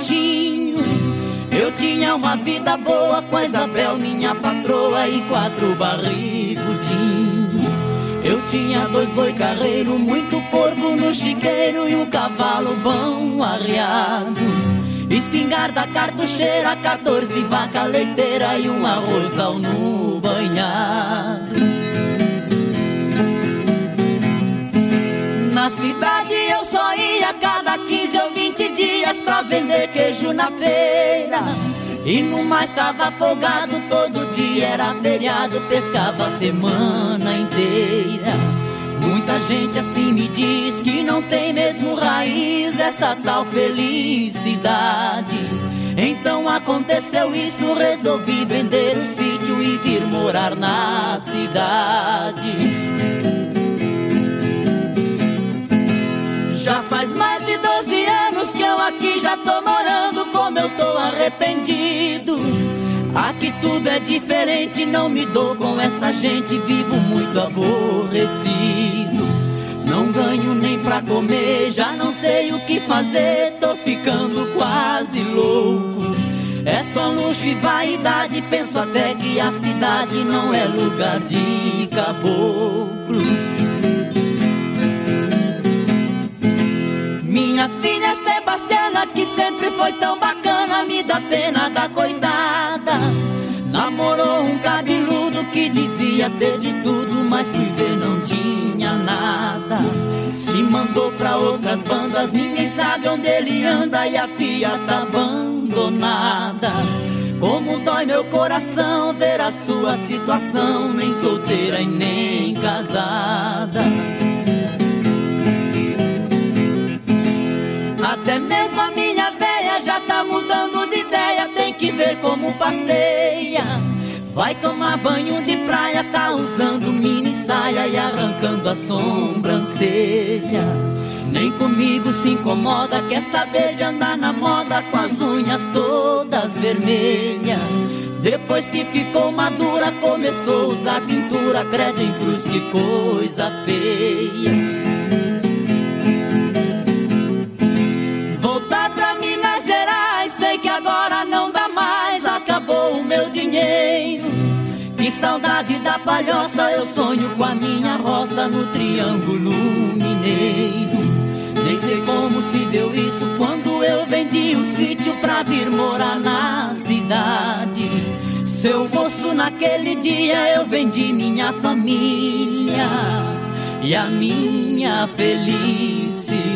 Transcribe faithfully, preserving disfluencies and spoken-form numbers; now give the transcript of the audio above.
garotinho, eu tinha uma vida boa com a Isabel, minha patroa, e quatro barrigudinhos. Eu tinha dois boi carreiro, muito porco no chiqueiro e um cavalo bom arriado, espingarda cartucheira, quatorze vaca leiteira e um arrozal no banhado. Na cidade eu só ia cada quinze ou vinte dias pra vender queijo na feira, e no mais tava folgado, todo dia era feriado, pescava a semana inteira. Muita gente assim me diz que não tem mesmo raiz essa tal felicidade. Então aconteceu isso, resolvi vender o sítio e vir morar na cidade. Já faz mais de doze anos que eu aqui já tô morando, como eu tô arrependido. Aqui tudo é diferente, não me dou com essa gente, vivo muito aborrecido. Não ganho nem pra comer, já não sei o que fazer, tô ficando quase louco. É só luxo e vaidade, penso até que a cidade não é lugar de caboclo. Minha filha Sebastiana, que sempre foi tão bacana, me dá pena da coitada. Namorou um cabeludo que dizia ter de tudo, mas fui ver não tinha nada. Se mandou pra outras bandas, ninguém sabe onde ele anda e a filha tá abandonada. Como dói meu coração ver a sua situação, nem solteira e nem casada. Até mesmo a minha véia já tá mudando de ideia, tem que ver como passeia. Vai tomar banho de praia, tá usando mini saia e arrancando a sobrancelha. Nem comigo se incomoda, quer saber de andar na moda com as unhas todas vermelhas. Depois que ficou madura, começou a usar pintura, credo em cruz, que coisa feia. Acabou o meu dinheiro, que saudade da palhoça, eu sonho com a minha roça no Triângulo Mineiro. Nem sei como se deu isso, quando eu vendi o sítio pra vir morar na cidade. Seu moço, naquele dia eu vendi minha família e a minha felicidade.